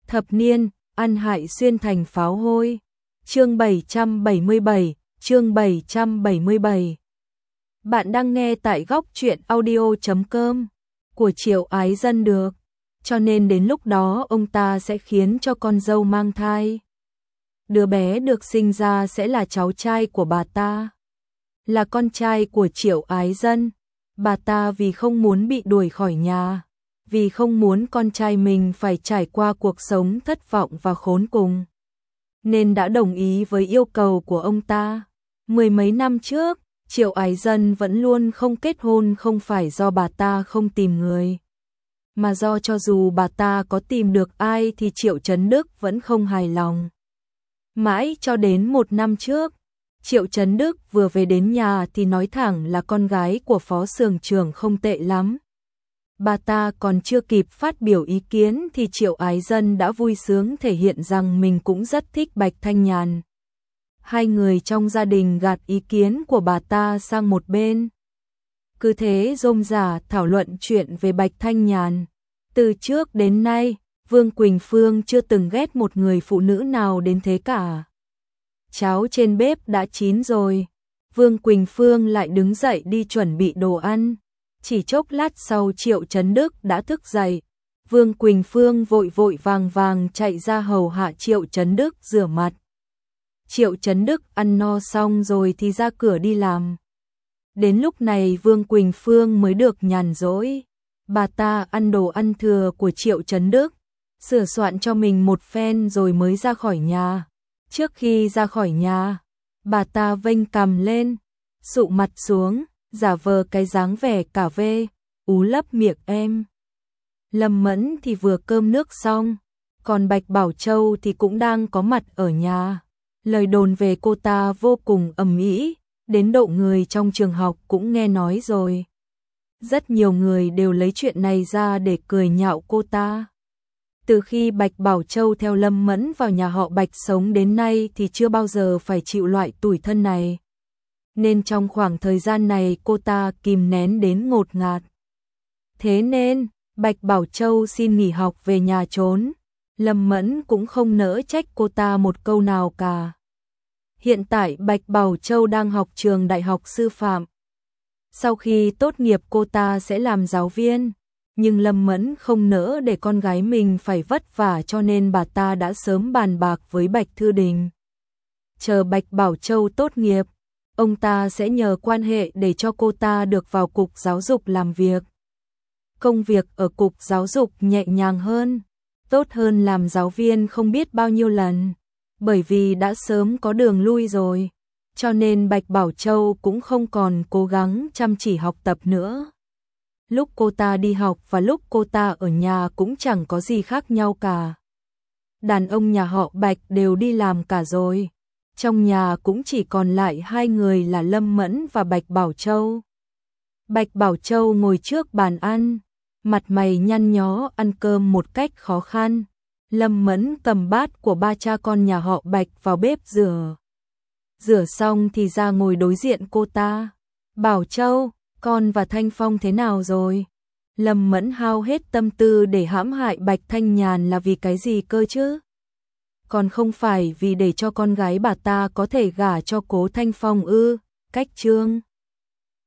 Thập niên, ăn hại xuyên thành pháo hôi. Chương 777, chương 777. Bạn đang nghe tại góc truyện audio.com của Triệu Ái Dân được. Cho nên đến lúc đó ông ta sẽ khiến cho con dâu mang thai. Đứa bé được sinh ra sẽ là cháu trai của bà ta, là con trai của Triệu Ái Dân. Bà ta vì không muốn bị đuổi khỏi nhà, vì không muốn con trai mình phải trải qua cuộc sống thất vọng và khốn cùng, nên đã đồng ý với yêu cầu của ông ta. Mười mấy năm trước, Triệu Ái Dân vẫn luôn không kết hôn không phải do bà ta không tìm người, mà do cho dù bà ta có tìm được ai thì Triệu Chấn Đức vẫn không hài lòng. Mãi cho đến một năm trước, Triệu Chấn Đức vừa về đến nhà thì nói thẳng là con gái của phó xưởng trưởng không tệ lắm. Bà ta còn chưa kịp phát biểu ý kiến thì Triệu Ái Dân đã vui sướng thể hiện rằng mình cũng rất thích Bạch Thanh Nhàn. Hai người trong gia đình gạt ý kiến của bà ta sang một bên. Cứ thế rôm rả thảo luận chuyện về Bạch Thanh Nhàn. Từ trước đến nay, Vương Quỳnh Phương chưa từng ghét một người phụ nữ nào đến thế cả. Cháo trên bếp đã chín rồi. Vương Quỳnh Phương lại đứng dậy đi chuẩn bị đồ ăn. Chỉ chốc lát sau Triệu Chấn Đức đã thức dậy. Vương Quỳnh Phương vội vội vàng vàng chạy ra hầu hạ Triệu Chấn Đức rửa mặt. Triệu Chấn Đức ăn no xong rồi thì ra cửa đi làm. Đến lúc này Vương Quỳnh Phương mới được nhàn rỗi. Bà ta ăn đồ ăn thừa của Triệu Chấn Đức, sửa soạn cho mình một phen rồi mới ra khỏi nhà. Trước khi ra khỏi nhà, bà ta vênh cằm lên, sụ mặt xuống, giả vờ cái dáng vẻ cả vê, ú lấp miệng em. Lâm Mẫn thì vừa cơm nước xong, còn Bạch Bảo Châu thì cũng đang có mặt ở nhà. Lời đồn về cô ta vô cùng ầm ĩ, đến độ người trong trường học cũng nghe nói rồi. Rất nhiều người đều lấy chuyện này ra để cười nhạo cô ta. Từ khi Bạch Bảo Châu theo Lâm Mẫn vào nhà họ Bạch sống đến nay thì chưa bao giờ phải chịu loại tủi thân này. Nên trong khoảng thời gian này cô ta kìm nén đến ngột ngạt. Thế nên, Bạch Bảo Châu xin nghỉ học về nhà trốn. Lâm Mẫn cũng không nỡ trách cô ta một câu nào cả. Hiện tại Bạch Bảo Châu đang học trường Đại học Sư phạm. Sau khi tốt nghiệp cô ta sẽ làm giáo viên. Nhưng Lâm Mẫn không nỡ để con gái mình phải vất vả cho nên bà ta đã sớm bàn bạc với Bạch Thư Đình. Chờ Bạch Bảo Châu tốt nghiệp, ông ta sẽ nhờ quan hệ để cho cô ta được vào cục giáo dục làm việc. Công việc ở cục giáo dục nhẹ nhàng hơn, tốt hơn làm giáo viên không biết bao nhiêu lần, bởi vì đã sớm có đường lui rồi, cho nên Bạch Bảo Châu cũng không còn cố gắng chăm chỉ học tập nữa. Lúc cô ta đi học và lúc cô ta ở nhà cũng chẳng có gì khác nhau cả. Đàn ông nhà họ Bạch đều đi làm cả rồi. Trong nhà cũng chỉ còn lại hai người là Lâm Mẫn và Bạch Bảo Châu. Bạch Bảo Châu ngồi trước bàn ăn, mặt mày nhăn nhó ăn cơm một cách khó khăn. Lâm Mẫn cầm bát của ba cha con nhà họ Bạch vào bếp rửa. Rửa xong thì ra ngồi đối diện cô ta. Bảo Châu, con và Thanh Phong thế nào rồi? Lâm Mẫn hao hết tâm tư để hãm hại Bạch Thanh Nhàn là vì cái gì cơ chứ? Còn không phải vì để cho con gái bà ta có thể gả cho Cố Thanh Phong ư? Cách Trương